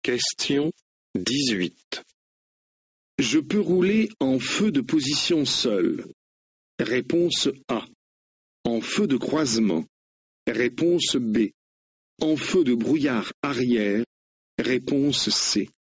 Question 18. Je peux rouler en feu de position seule. Réponse A. En feu de croisement. Réponse B. En feu de brouillard arrière. Réponse C.